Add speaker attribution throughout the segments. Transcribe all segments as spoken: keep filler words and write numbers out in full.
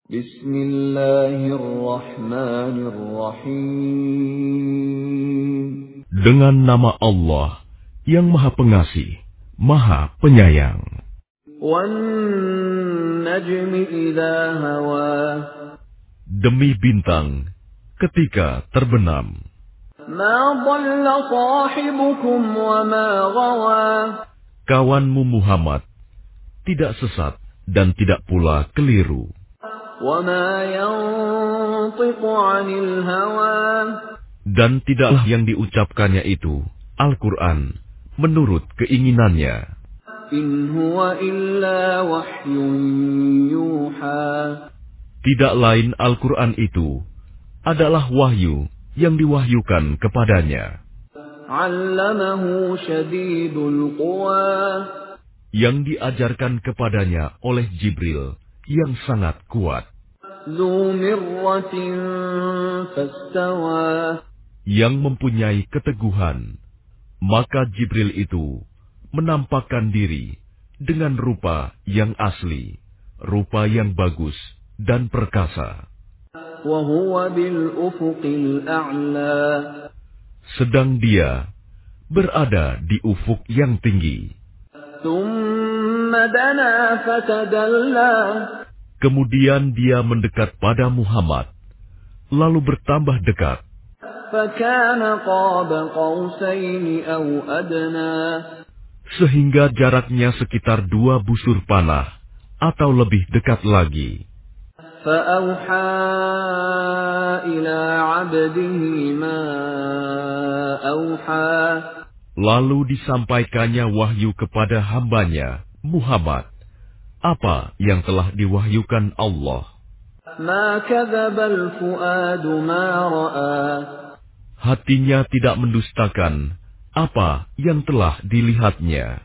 Speaker 1: Bismillahirrahmanirrahim.
Speaker 2: Dengan nama Allah yang Maha Pengasih, Maha Penyayang.
Speaker 1: Wan-najmi idza hawa.
Speaker 2: Demi bintang ketika terbenam.
Speaker 1: Ma dhalla sahibukum wa ma ghawa.
Speaker 2: Kawanmu Muhammad tidak sesat dan tidak pula keliru.
Speaker 1: Wa ma yantiqu 'anil hawa.
Speaker 2: Dan tidaklah yang diucapkannya itu, Al-Quran, menurut keinginannya.
Speaker 1: In huwa illa wahyun yuha.
Speaker 2: Tidak lain Al-Quran itu adalah wahyu yang diwahyukan kepadanya.
Speaker 1: 'Allamahu syadidul quwa.
Speaker 2: Yang diajarkan kepadanya oleh Jibril yang sangat kuat.
Speaker 1: Dzu mirratin fastawa.
Speaker 2: Yang mempunyai keteguhan, maka Jibril itu menampakkan diri dengan rupa yang asli, rupa yang bagus dan perkasa.
Speaker 1: Wa huwa bil ufuqil a'la.
Speaker 2: Sedang dia berada di ufuk yang tinggi.
Speaker 1: Tsumma dana fatadalla.
Speaker 2: Kemudian dia mendekat pada Muhammad, lalu bertambah dekat.
Speaker 1: Fakana qaba qausaini aw adna.
Speaker 2: Sehingga jaraknya sekitar dua busur panah atau lebih dekat lagi.
Speaker 1: Fa'auha ila 'abdihi ma auha.
Speaker 2: Lalu disampaikannya wahyu kepada hambanya, Muhammad, apa yang telah diwahyukan Allah.
Speaker 1: Ma kadzabal fuadu ma ra'a.
Speaker 2: Hatinya tidak mendustakan apa yang telah dilihatnya.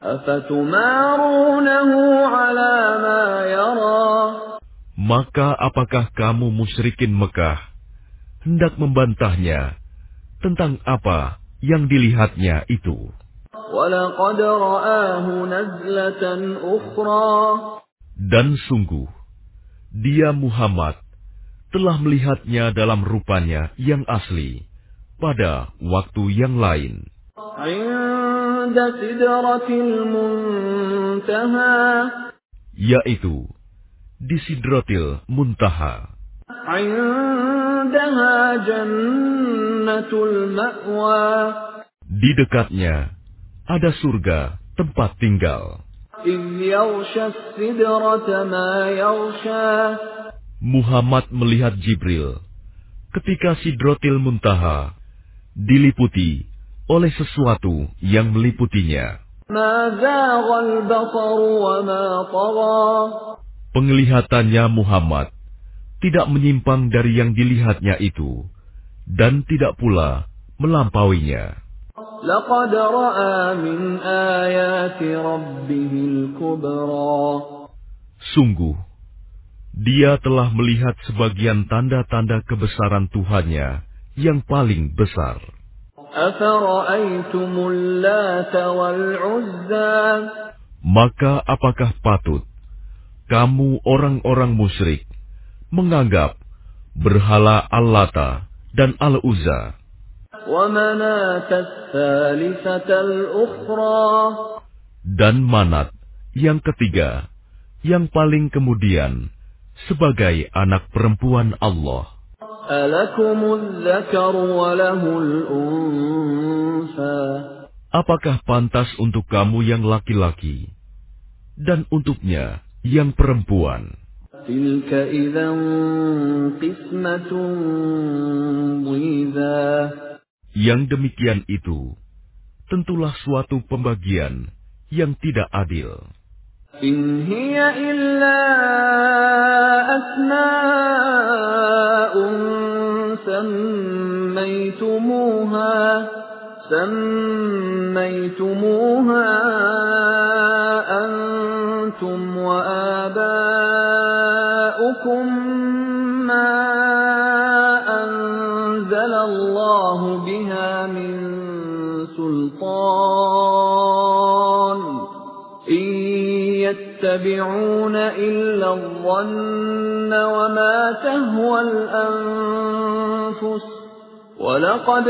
Speaker 1: Afatumarunahu 'ala ma yara.
Speaker 2: Maka apakah kamu musyrikin Mekah hendak membantahnya tentang apa yang dilihatnya itu?
Speaker 1: Walaqad ra'ahu nazlatan ukhra.
Speaker 2: Dan sungguh, dia Muhammad telah melihatnya dalam rupanya yang asli pada waktu yang lain.
Speaker 1: 'Inda sidratil muntaha.
Speaker 2: Yaitu di Sidratil Muntaha.
Speaker 1: 'Indaha jannatul ma'wa.
Speaker 2: Di dekatnya ada surga tempat tinggal.
Speaker 1: إِذْ يَغْشَى السِّدْرَةَ مَا يَغْشَى.
Speaker 2: Muhammad melihat Jibril ketika Sidratil Muntaha diliputi oleh sesuatu yang meliputinya.
Speaker 1: مَا زَاغَ الْبَصَرُ وَمَا طَغَى.
Speaker 2: Penglihatannya Muhammad tidak menyimpang dari yang dilihatnya itu dan tidak pula melampauinya.
Speaker 1: لَقَدْ رَأَى مِنْ آيَاتِ رَبِّهِ الْكُبْرَى.
Speaker 2: Sungguh, dia telah melihat sebagian tanda-tanda kebesaran Tuhannya yang paling besar.
Speaker 1: أَفَرَأَيْتُمُ اللَّاتَ وَالْعُزَّى.
Speaker 2: Maka apakah patut kamu orang-orang musyrik menganggap berhala Al-Lata dan Al-Uzza
Speaker 1: وَمَنَاةَ الثَّالِثَةَ الْأُخْرَى.
Speaker 2: dan Manat yang ketiga, yang paling kemudian, sebagai anak perempuan Allah?
Speaker 1: أَلَكُمُ الذَّكَرُ وَلَهُ الْأُنثَى.
Speaker 2: Apakah pantas untuk kamu yang laki-laki dan untuknya yang perempuan?
Speaker 1: تِلْكَ إِذًا قِسْمَةٌ ضِيزَى.
Speaker 2: Yang demikian itu tentulah suatu pembagian yang tidak adil.
Speaker 1: إِنْ هِيَ إِلَّا أَسْمَاءٌ سَمَّيْتُمُوهَا سَمَّيْتُمُوهَا أَنْتُمْ وَآبَاؤُكُمْ مَا أَنزَلَ اللَّهُ بِهَا مِنْ سُلْطَانٍ إِنْ يَتَّبِعُونَ إِلَّا الظَّنَّ الظَّنَّ وَمَا تَهْوَى الْأَنفُسُ وَلَقَدْ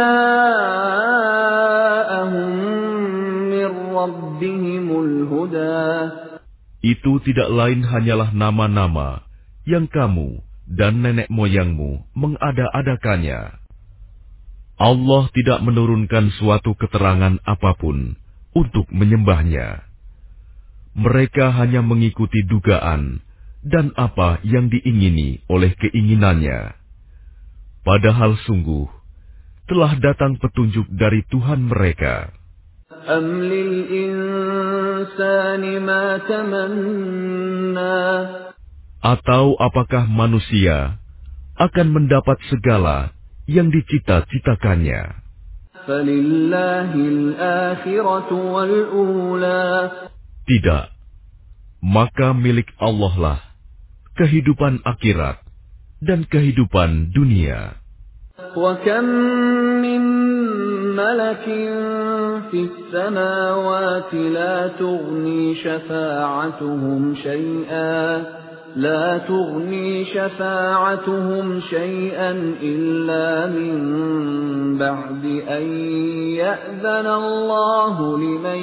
Speaker 1: جَاءَهُم مِّن رَّبِّهِمُ الْهُدَىٰ.
Speaker 2: Itu tidak lain hanyalah nama-nama yang kamu dan nenek moyangmu mengada-adakannya. Allah tidak menurunkan suatu keterangan apapun untuk menyembahnya. Mereka hanya mengikuti dugaan dan apa yang diingini oleh keinginannya. Padahal sungguh telah datang petunjuk dari Tuhan mereka.
Speaker 1: أَمْ لِلْإِنسَانِ مَا تَمَنَّىٰ.
Speaker 2: Atau apakah manusia akan mendapat segala yang dicita-citakannya?
Speaker 1: فَلِلَّهِ الْآخِرَةُ وَالْأُولَىٰ.
Speaker 2: Tidak, maka milik Allah lah kehidupan akhirat dan kehidupan dunia.
Speaker 1: وَكَم مِّن مَّلَكٍ فِي السَّمَاوَاتِ لَا تُغْنِي شَفَاعَتُهُمْ شَيْئًا لَا تُغْنِي شَفَاعَتُهُمْ شَيْئًا إِلَّا مِن بَعْدِ أَن يَأْذَنَ اللَّهُ لِمَن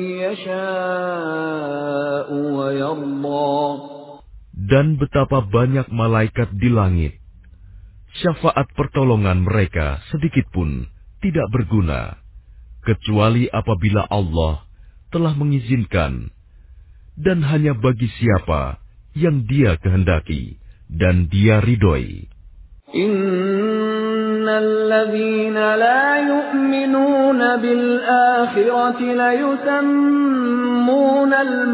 Speaker 1: يَشَاءُ وَيَرْضَىٰ.
Speaker 2: Dan betapa banyak malaikat di langit, syafaat pertolongan mereka sedikit pun tidak berguna, kecuali apabila Allah telah mengizinkan, dan hanya bagi siapa yang Dia kehendaki dan Dia ridhoi.
Speaker 1: Innal ladzina la yu'minuna bil akhirati la yusammuna al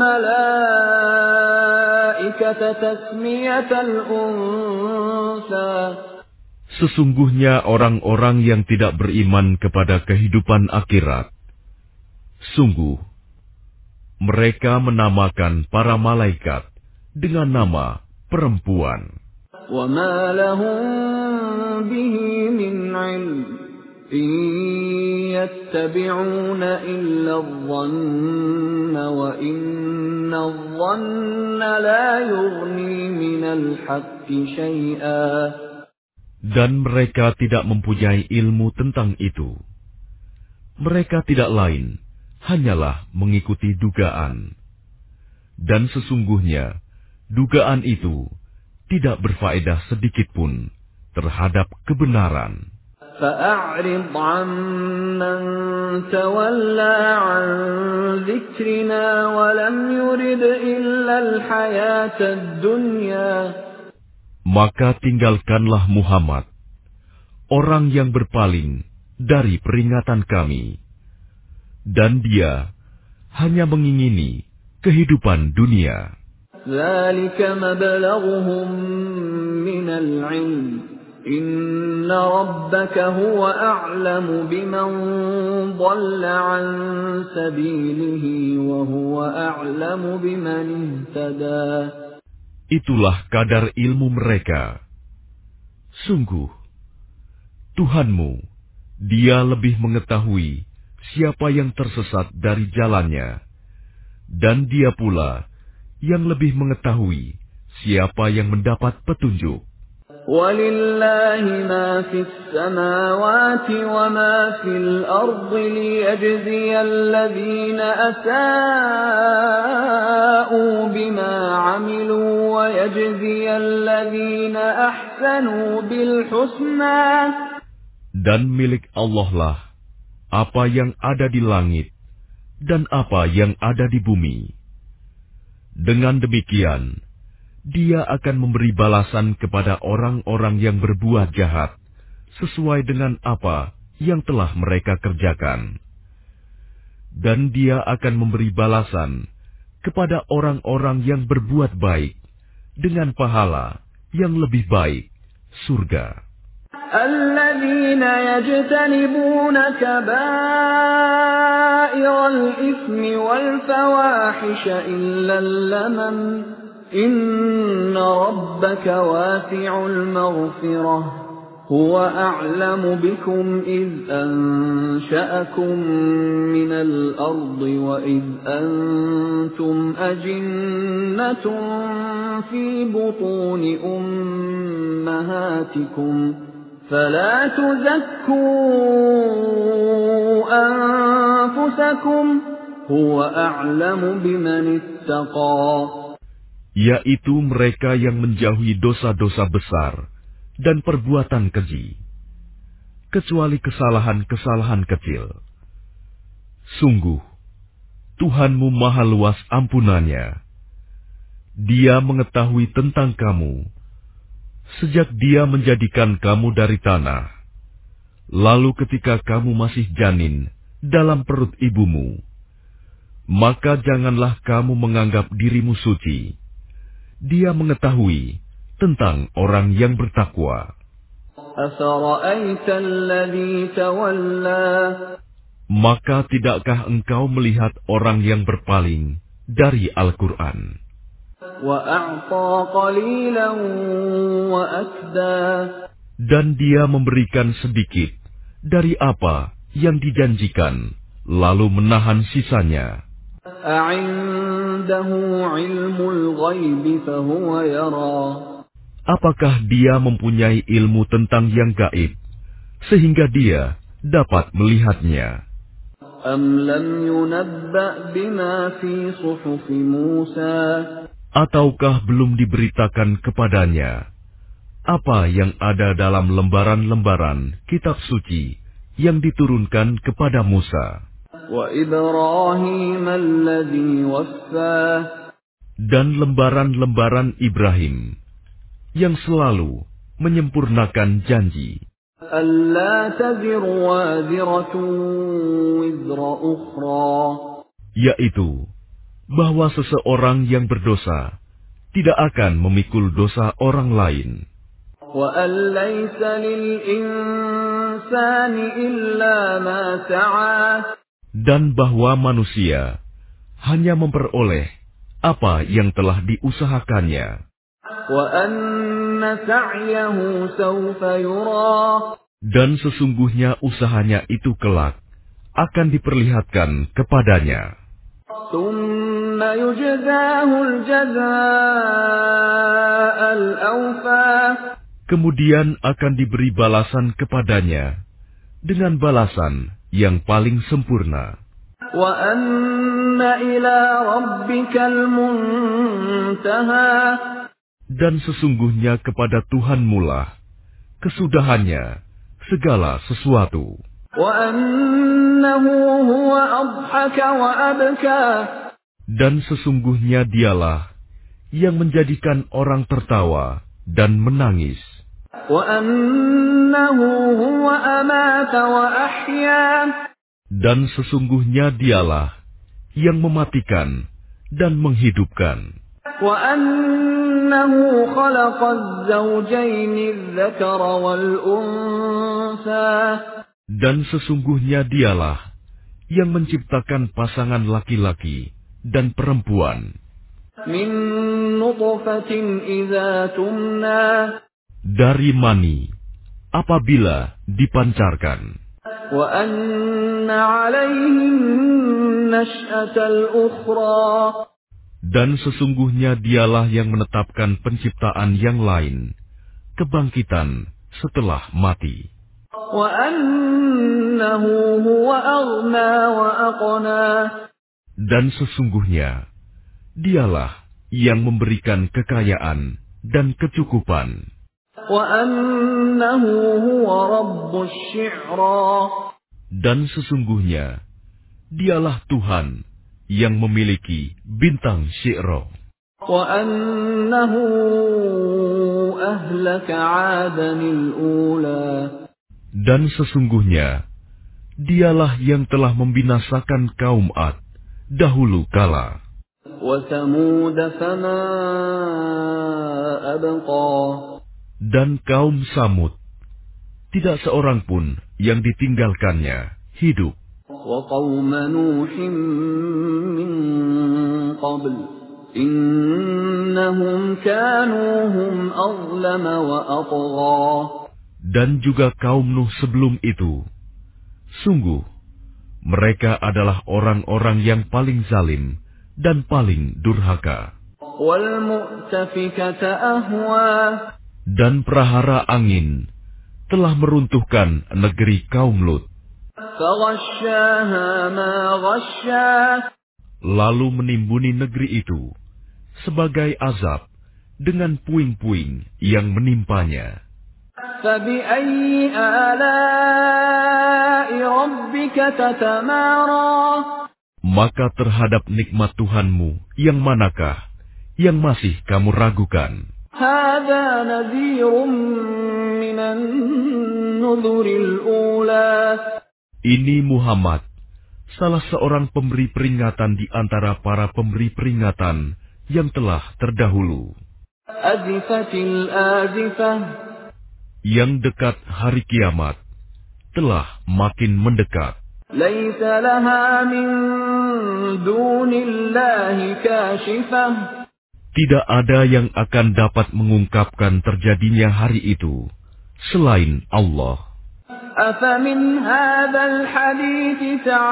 Speaker 1: malaikata tasmiyatal unsa.
Speaker 2: Sesungguhnya orang-orang yang tidak beriman kepada kehidupan akhirat, sungguh mereka menamakan para malaikat dengan nama perempuan.
Speaker 1: وَمَا لَهُم بِهِ مِنْ عِلْمٍ إِن يَتَّبِعُونَ إِلَّا الظَّنَّ وَإِنَّ الظَّنَّ لَا يُغْنِي مِنَ الْحَقِّ شَيْئًا.
Speaker 2: Dan mereka tidak mempunyai ilmu tentang itu. Mereka tidak lain hanyalah mengikuti dugaan. Dan sesungguhnya dugaan itu tidak berfaedah sedikitpun terhadap kebenaran.
Speaker 1: فَأَعْرِضْ عَمَّن تَوَلَّىٰ عَن ذِكْرِنَا وَلَمْ يُرِدْ إِلَّا الْحَيَاةَ الدُّنْيَا.
Speaker 2: Maka tinggalkanlah Muhammad, orang yang berpaling dari peringatan kami, dan dia hanya mengingini kehidupan dunia.
Speaker 1: ذَلِكَ مَبْلَغُهُم مِّنَ الْعِلْمِ إِنَّ رَبَّكَ هُوَ أَعْلَمُ بِمَن ضَلَّ عَن سَبِيلِهِ وَهُوَ أَعْلَمُ بِمَنِ اهْتَدَىٰ.
Speaker 2: Itulah kadar ilmu mereka. Sungguh, Tuhanmu, Dia lebih mengetahui siapa yang tersesat dari jalannya, dan Dia pula yang lebih mengetahui siapa yang mendapat petunjuk.
Speaker 1: وَلِلَّهِ مَا فِي السَّمَاوَاتِ وَمَا فِي الْأَرْضِ لِيَجْزِيَ الَّذِينَ أَسَاءُوا بِمَا عَمِلُوا وَيَجْزِيَ الَّذِينَ أَحْسَنُوا بِالْحُسْنَى.
Speaker 2: Dan milik Allah lah apa yang ada di langit dan apa yang ada di bumi. Dengan demikian, Dia akan memberi balasan kepada orang-orang yang berbuat jahat sesuai dengan apa yang telah mereka kerjakan. Dan Dia akan memberi balasan kepada orang-orang yang berbuat baik dengan pahala yang lebih baik, surga.
Speaker 1: الَّذِينَ يَجْتَنِبُونَ كَبَائِرَ الْإِثْمِ وَالْفَوَاحِشَ إِلَّا اللَّمَمَ إِنَّ رَبَّكَ وَاسِعُ الْمَغْفِرَةِ هو أعلم بكم إذ أنشأكم من الأرض وإذ أنتم أجنة في بطون أمهاتكم فلا تزكوا أنفسكم هو أعلم بمن اتقى.
Speaker 2: Yaitu mereka yang menjauhi dosa-dosa besar dan perbuatan keji, kecuali kesalahan-kesalahan kecil. Sungguh, Tuhanmu maha luas ampunannya. Dia mengetahui tentang kamu, sejak Dia menjadikan kamu dari tanah, lalu ketika kamu masih janin dalam perut ibumu, maka janganlah kamu menganggap dirimu suci. Dia mengetahui tentang orang yang bertakwa. Maka tidakkah engkau melihat orang yang berpaling dari Al-Quran? Dan dia memberikan sedikit dari apa yang dijanjikan, lalu menahan sisanya. Apakah dia mempunyai ilmu tentang yang gaib, sehingga dia dapat melihatnya? Ataukah belum diberitakan kepadanya apa yang ada dalam lembaran-lembaran kitab suci yang diturunkan kepada Musa? Dan lembaran-lembaran Ibrahim yang selalu menyempurnakan janji, yaitu bahwa seseorang yang berdosa tidak akan memikul dosa orang lain. Dan bahwa manusia hanya memperoleh apa yang telah diusahakannya. Dan sesungguhnya usahanya itu kelak akan diperlihatkan kepadanya. Kemudian akan diberi balasan kepadanya dengan balasan yang paling sempurna. Dan sesungguhnya kepada Tuhanmu lah kesudahannya segala sesuatu. Dan sesungguhnya dialah yang menjadikan orang tertawa dan menangis. Dan sesungguhnya dialah yang mematikan dan menghidupkan. Dan sesungguhnya dialah yang menciptakan pasangan laki-laki dan perempuan. Dari mani apabila dipancarkan. Dan sesungguhnya dialah yang menetapkan penciptaan yang lain, kebangkitan setelah mati. Dan sesungguhnya dialah yang memberikan kekayaan dan kecukupan. Dan sesungguhnya dialah Tuhan yang memiliki bintang Syi'ra. Dan sesungguhnya dialah yang telah membinasakan kaum Ad dahulu kala. Dan kaum Samud, tidak seorang pun yang ditinggalkannya hidup. dan juga kaum Nuh sebelum itu. Sungguh, mereka adalah orang-orang yang paling zalim dan paling durhaka.
Speaker 1: وَالْمُؤْتَفِكَةَ أَهْوَى
Speaker 2: Dan prahara angin telah meruntuhkan negeri kaum Lut.
Speaker 1: فَغَشَّاهَا مَا غَشَّى
Speaker 2: Lalu menimbuni negeri itu sebagai azab dengan puing-puing yang menimpanya.
Speaker 1: فَبِأَيِّ آلَاءِ رَبِّكَ تَتَمَارَى
Speaker 2: Maka terhadap nikmat Tuhanmu yang manakah yang masih kamu ragukan?
Speaker 1: هَذَا نَذِيرٌ مِّنَ النُّذُرِ الْأُولَى
Speaker 2: Ini Muhammad, salah seorang pemberi peringatan di antara para pemberi peringatan yang telah terdahulu.
Speaker 1: أَزِفَتِ الْآزِفَةُ
Speaker 2: Yang dekat hari kiamat telah makin mendekat.
Speaker 1: لَيْسَ لَهَا مِن دُونِ اللَّهِ كَاشِفَةٌ
Speaker 2: Tidak ada yang akan dapat mengungkapkan terjadinya hari itu selain Allah.
Speaker 1: أَفَمِنْ هَذَا الْحَدِيثِ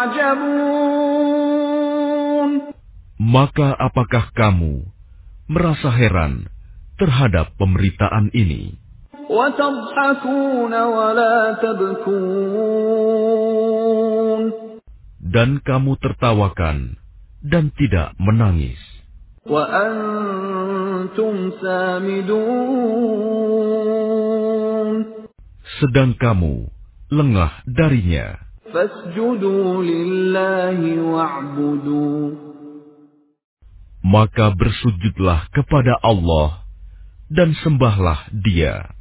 Speaker 1: تَعْجَبُونَ
Speaker 2: Maka apakah kamu merasa heran terhadap pemberitaan ini?
Speaker 1: وَتَضْحَكُونَ وَلَا تَبْكُونَ
Speaker 2: Dan kamu tertawakan dan tidak menangis.
Speaker 1: وَأَنْتُمْ سَامِدُونَ
Speaker 2: Sedang kamu lengah darinya.
Speaker 1: فَاسْجُدُوا لِلَّهِ وَاعْبُدُوا
Speaker 2: Maka bersujudlah kepada Allah dan sembahlah Dia.